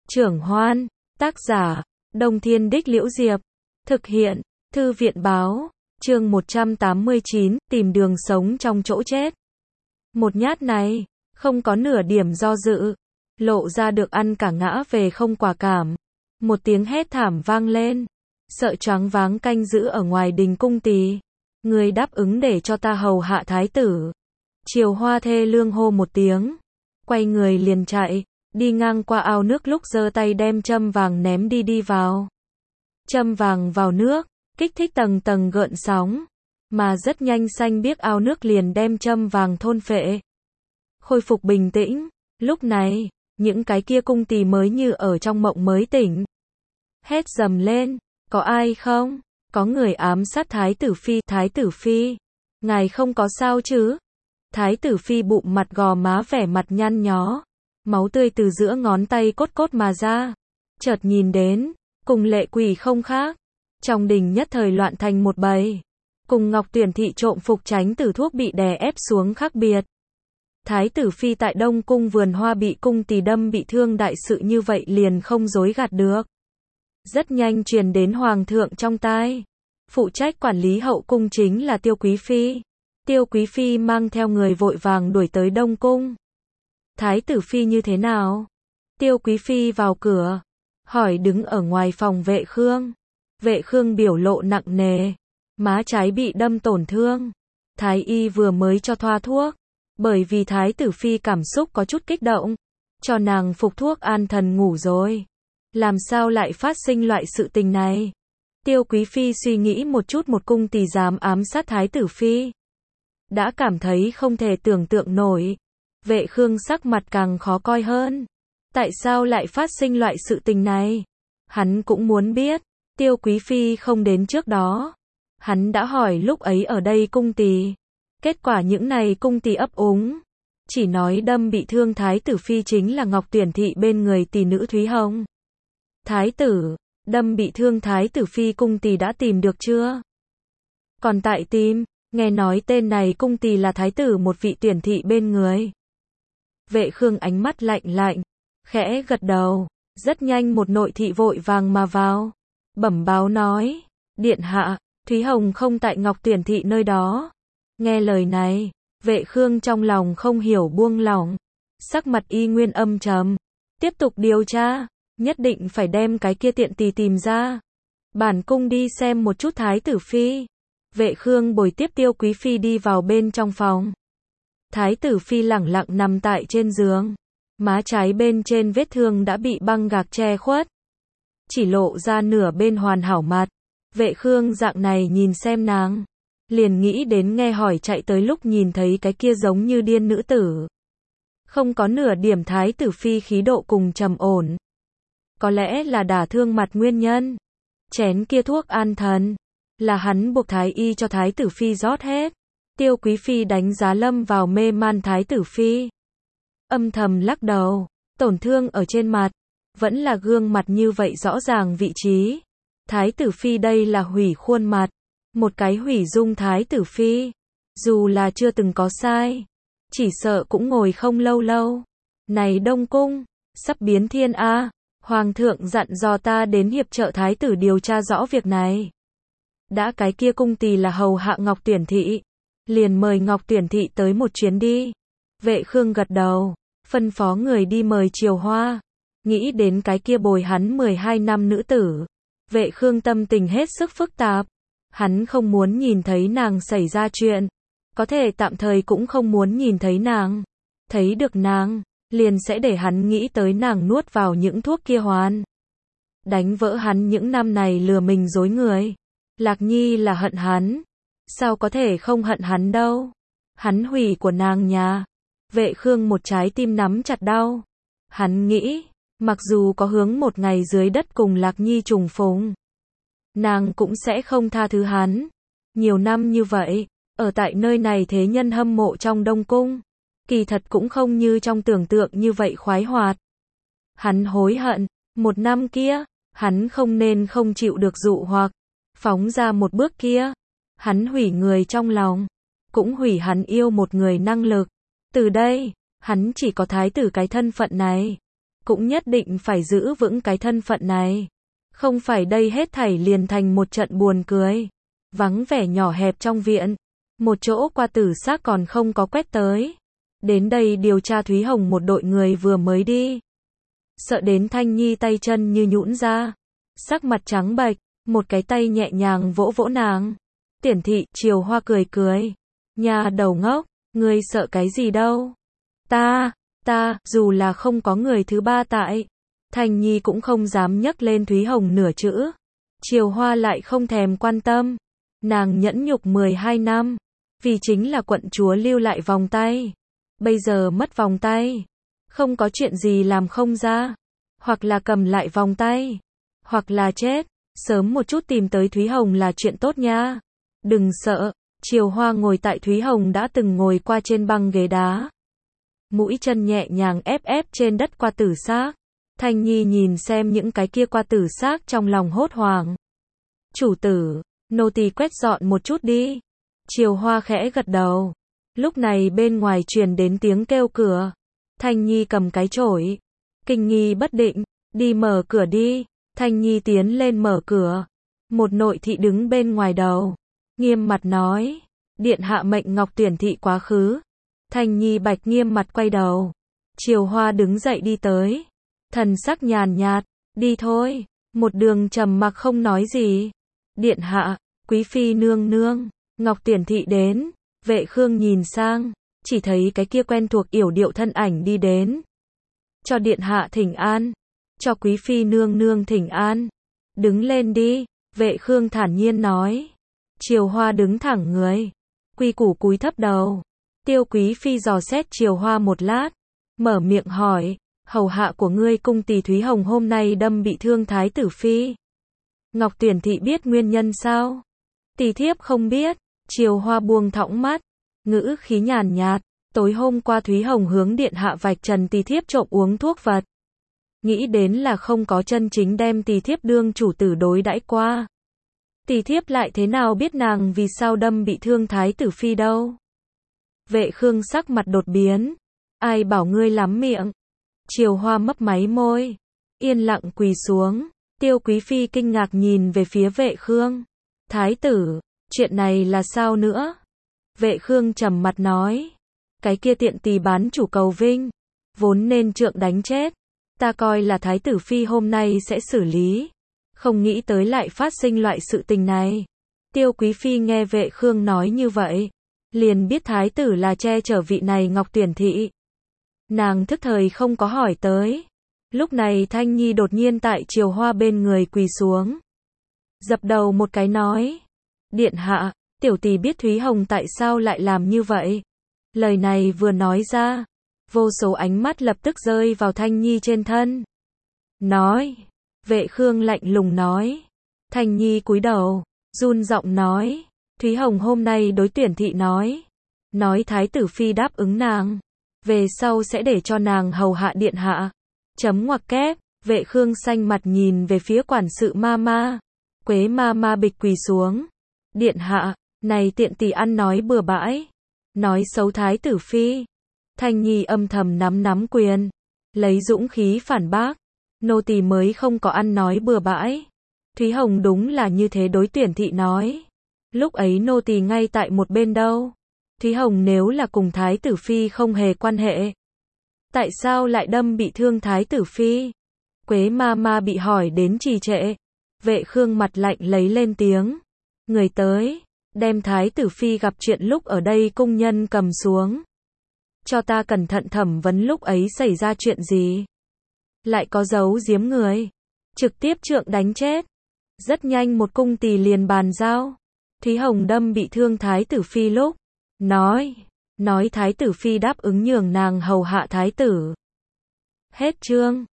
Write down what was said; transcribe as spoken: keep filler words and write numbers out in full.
Trưởng Hoan, tác giả, Đông Thiên Đích Liễu Diệp, thực hiện, Thư viện Báo, chương một trăm tám mươi chín, tìm đường sống trong chỗ chết. Một nhát này, không có nửa điểm do dự, lộ ra được ăn cả ngã về không quả cảm. Một tiếng hét thảm vang lên, sợ choáng váng canh giữ ở ngoài đình cung tỳ. Người đáp ứng để cho ta hầu hạ thái tử. Triều Hoa thê lương hô một tiếng, quay người liền chạy, đi ngang qua ao nước lúc giơ tay đem châm vàng ném đi đi vào. Châm vàng vào nước, kích thích tầng tầng gợn sóng, mà rất nhanh xanh biếc ao nước liền đem châm vàng thôn phệ. Khôi phục bình tĩnh, lúc này, những cái kia cung tỳ mới như ở trong mộng mới tỉnh. Hét dầm lên, có ai không? Có người ám sát Thái tử Phi, Thái tử Phi, ngài không có sao chứ? Thái tử Phi bụng mặt gò má vẻ mặt nhăn nhó, máu tươi từ giữa ngón tay cốt cốt mà ra. Chợt nhìn đến, cùng lệ quỷ không khác, trong đình nhất thời loạn thành một bầy. Cùng Ngọc Tuyển thị trộm phục tránh tử thuốc bị đè ép xuống khác biệt. Thái tử Phi tại Đông cung vườn hoa bị cung tỳ đâm bị thương đại sự như vậy liền không dối gạt được. Rất nhanh truyền đến hoàng thượng trong tai. Phụ trách quản lý hậu cung chính là Tiêu Quý Phi. Tiêu Quý Phi mang theo người vội vàng đuổi tới Đông cung. Thái tử Phi như thế nào? Tiêu Quý Phi vào cửa, hỏi đứng ở ngoài phòng Vệ Khương. Vệ Khương biểu lộ nặng nề, má trái bị đâm tổn thương. Thái y vừa mới cho thoa thuốc, bởi vì Thái tử Phi cảm xúc có chút kích động, cho nàng phục thuốc an thần ngủ rồi. Làm sao lại phát sinh loại sự tình này? Tiêu Quý Phi suy nghĩ một chút, một cung tỳ dám ám sát Thái tử Phi, đã cảm thấy không thể tưởng tượng nổi. Vệ Khương sắc mặt càng khó coi hơn. Tại sao lại phát sinh loại sự tình này? Hắn cũng muốn biết. Tiêu Quý Phi không đến trước đó, hắn đã hỏi lúc ấy ở đây cung tỳ. Kết quả những này cung tỳ ấp úng, chỉ nói đâm bị thương Thái tử Phi chính là Ngọc Tuyển thị bên người tỷ nữ Thúy Hồng. Thái tử, đâm bị thương Thái tử Phi cung tỳ đã tìm được chưa? Còn tại tìm, nghe nói tên này cung tỳ là thái tử một vị Tuyển thị bên người. Vệ Khương ánh mắt lạnh lạnh, khẽ gật đầu, rất nhanh một nội thị vội vàng mà vào, bẩm báo nói, điện hạ, Thúy Hồng không tại Ngọc Tuyển thị nơi đó. Nghe lời này, Vệ Khương trong lòng không hiểu buông lỏng, sắc mặt y nguyên âm trầm, tiếp tục điều tra, nhất định phải đem cái kia tiện tỳ tìm ra. Bản cung đi xem một chút Thái tử Phi. Vệ Khương bồi tiếp Tiêu Quý Phi đi vào bên trong phòng. Thái tử Phi lẳng lặng nằm tại trên giường, má trái bên trên vết thương đã bị băng gạc che khuất, chỉ lộ ra nửa bên hoàn hảo mặt. Vệ Khương dạng này nhìn xem nàng, liền nghĩ đến nghe hỏi chạy tới lúc nhìn thấy cái kia giống như điên nữ tử, không có nửa điểm Thái tử Phi khí độ cùng trầm ổn. Có lẽ là đả thương mặt nguyên nhân. Chén kia thuốc an thần, là hắn buộc thái y cho Thái tử Phi rót hết. Tiêu Quý Phi đánh giá lâm vào mê man Thái tử Phi, âm thầm lắc đầu, tổn thương ở trên mặt, vẫn là gương mặt như vậy rõ ràng vị trí. Thái tử Phi đây là hủy khuôn mặt, một cái hủy dung Thái tử Phi, dù là chưa từng có sai, chỉ sợ cũng ngồi không lâu lâu. Này Đông cung, sắp biến thiên a, hoàng thượng dặn dò ta đến hiệp trợ thái tử điều tra rõ việc này. Đã cái kia cung tỳ là hầu hạ Ngọc Tuyển thị, liền mời Ngọc Tuyển thị tới một chuyến đi. Vệ Khương gật đầu, phân phó người đi mời Triều Hoa. Nghĩ đến cái kia bồi hắn mười hai năm nữ tử, Vệ Khương tâm tình hết sức phức tạp. Hắn không muốn nhìn thấy nàng xảy ra chuyện, có thể tạm thời cũng không muốn nhìn thấy nàng. Thấy được nàng, liền sẽ để hắn nghĩ tới nàng nuốt vào những thuốc kia hoàn. Đánh vỡ hắn những năm này lừa mình dối người. Lạc Nhi là hận hắn, sao có thể không hận hắn đâu. Hắn hủy của nàng nhà. Vệ Khương một trái tim nắm chặt đau. Hắn nghĩ, mặc dù có hướng một ngày dưới đất cùng Lạc Nhi trùng phùng, nàng cũng sẽ không tha thứ hắn. Nhiều năm như vậy, ở tại nơi này thế nhân hâm mộ trong Đông cung, kỳ thật cũng không như trong tưởng tượng như vậy khoái hoạt. Hắn hối hận, một năm kia, hắn không nên không chịu được dụ hoặc, phóng ra một bước kia. Hắn hủy người trong lòng, cũng hủy hắn yêu một người năng lực. Từ đây, hắn chỉ có thái tử cái thân phận này, cũng nhất định phải giữ vững cái thân phận này. Không phải đây hết thảy liền thành một trận buồn cười. Vắng vẻ nhỏ hẹp trong viện. Một chỗ qua tử xác còn không có quét tới. Đến đây điều tra Thúy Hồng một đội người vừa mới đi. Sợ đến Thanh Nhi tay chân như nhũn ra. Sắc mặt trắng bệch, một cái tay nhẹ nhàng vỗ vỗ nàng. Tiển thị, Triều Hoa cười cười. Nhà đầu ngốc, ngươi sợ cái gì đâu. Ta, ta, dù là không có người thứ ba tại. Thanh Nhi cũng không dám nhắc lên Thúy Hồng nửa chữ. Triều Hoa lại không thèm quan tâm. Nàng nhẫn nhục mười hai năm. Vì chính là quận chúa lưu lại vòng tay. Bây giờ mất vòng tay. Không có chuyện gì làm không ra. Hoặc là cầm lại vòng tay. Hoặc là chết. Sớm một chút tìm tới Thúy Hồng là chuyện tốt nha. Đừng sợ. Triều Hoa ngồi tại Thúy Hồng đã từng ngồi qua trên băng ghế đá. Mũi chân nhẹ nhàng ép ép trên đất qua tử xác. Thanh Nhi nhìn xem những cái kia qua tử xác trong lòng hốt hoảng. Chủ tử, nô tỳ quét dọn một chút đi. Triều Hoa khẽ gật đầu. Lúc này bên ngoài truyền đến tiếng kêu cửa. Thanh Nhi cầm cái chổi. Kinh nghi bất định, đi mở cửa đi. Thanh Nhi tiến lên mở cửa. Một nội thị đứng bên ngoài đầu. Nghiêm mặt nói. Điện hạ mệnh Ngọc Tuyển thị quá khứ. Thanh Nhi bạch nghiêm mặt quay đầu. Triều Hoa đứng dậy đi tới. Thần sắc nhàn nhạt. Đi thôi. Một đường trầm mặc không nói gì. Điện hạ, quý phi nương nương. Ngọc Tuyển thị đến. Vệ Khương nhìn sang. Chỉ thấy cái kia quen thuộc yểu điệu thân ảnh đi đến. Cho điện hạ thỉnh an. Cho quý phi nương nương thỉnh an. Đứng lên đi. Vệ Khương thản nhiên nói. Triều Hoa đứng thẳng người. Quy củ cúi thấp đầu. Tiêu quý phi dò xét Triều Hoa một lát. Mở miệng hỏi. Hầu hạ của ngươi cung tỳ Thúy Hồng hôm nay đâm bị thương thái tử phi. Ngọc Tuyển thị biết nguyên nhân sao? Tỳ thiếp không biết. Triều Hoa buông thõng mắt. Ngữ khí nhàn nhạt. Tối hôm qua Thúy Hồng hướng điện hạ vạch trần tỳ thiếp trộm uống thuốc vật. Nghĩ đến là không có chân chính đem tỳ thiếp đương chủ tử đối đãi qua. Tỳ thiếp lại thế nào biết nàng vì sao đâm bị thương thái tử phi đâu? Vệ Khương sắc mặt đột biến. Ai bảo ngươi lắm miệng? Triều Hoa mấp máy môi. Yên lặng quỳ xuống. Tiêu quý phi kinh ngạc nhìn về phía Vệ Khương. Thái tử, chuyện này là sao nữa? Vệ Khương trầm mặt nói. Cái kia tiện tỳ bán chủ cầu vinh. Vốn nên trượng đánh chết. Ta coi là thái tử phi hôm nay sẽ xử lý. Không nghĩ tới lại phát sinh loại sự tình này. Tiêu quý phi nghe Vệ Khương nói như vậy. Liền biết thái tử là che chở vị này Ngọc Tuyển thị. Nàng thức thời không có hỏi tới. Lúc này Thanh Nhi đột nhiên tại Triều Hoa bên người quỳ xuống. Dập đầu một cái nói. Điện hạ, tiểu tỳ biết Thúy Hồng tại sao lại làm như vậy. Lời này vừa nói ra. Vô số ánh mắt lập tức rơi vào Thanh Nhi trên thân. Nói. Vệ Khương lạnh lùng nói. Thanh Nhi cúi đầu. Run giọng nói. Thúy Hồng hôm nay đối Tuyển thị nói. Nói thái tử phi đáp ứng nàng. Về sau sẽ để cho nàng hầu hạ điện hạ. Chấm ngoặc kép. Vệ Khương xanh mặt nhìn về phía quản sự ma ma. Quế ma ma bịch quỳ xuống. Điện hạ, này tiện tỳ ăn nói bừa bãi. Nói xấu thái tử phi. Thanh Nhi âm thầm nắm nắm quyền. Lấy dũng khí phản bác. Nô tỳ mới không có ăn nói bừa bãi. Thúy Hồng đúng là như thế đối Tuyển thị nói. Lúc ấy nô tỳ ngay tại một bên đâu. Thúy Hồng nếu là cùng thái tử phi không hề quan hệ. Tại sao lại đâm bị thương thái tử phi? Quế ma ma bị hỏi đến trì trệ. Vệ Khương mặt lạnh lấy lên tiếng. Người tới. Đem thái tử phi gặp chuyện lúc ở đây cung nhân cầm xuống. Cho ta cẩn thận thẩm vấn lúc ấy xảy ra chuyện gì. Lại có giấu giếm người. Trực tiếp trượng đánh chết. Rất nhanh một cung tỳ liền bàn giao. Thúy Hồng đâm bị thương thái tử phi lúc. Nói. Nói thái tử phi đáp ứng nhường nàng hầu hạ thái tử. Hết chương.